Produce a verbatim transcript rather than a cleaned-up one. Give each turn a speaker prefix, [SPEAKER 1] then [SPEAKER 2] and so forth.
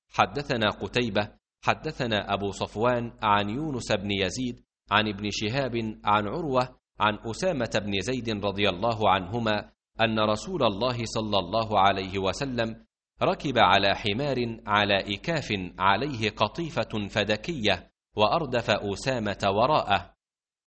[SPEAKER 1] حدثنا قتيبة حدثنا أبو صفوان عن يونس بن يزيد عن ابن شهاب عن عروة عن أسامة بن زيد رضي الله عنهما أن رسول الله صلى الله عليه وسلم ركب على حمار على إكاف عليه قطيفة فدكية وأردف أسامة وراءه،